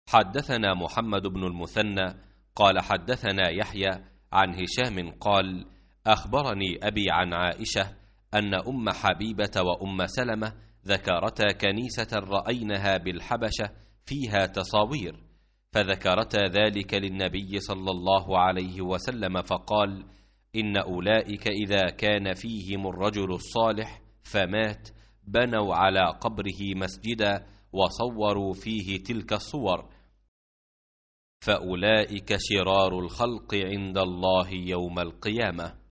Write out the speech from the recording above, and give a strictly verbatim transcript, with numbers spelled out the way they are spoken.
حدثنا محمد بن المثنى قال حدثنا يحيى عن هشام قال أخبرني أبي عن عائشة أن أم حبيبة وأم سلمة ذكرتا كنيسة رأينها بالحبشة فيها تصاوير، فذكرتا ذلك للنبي صلى الله عليه وسلم فقال: إن أولئك إذا كان فيهم الرجل الصالح فمات بنوا على قبره مسجدا وصوروا فيه تلك الصور، فأولئك شرار الخلق عند الله يوم القيامة.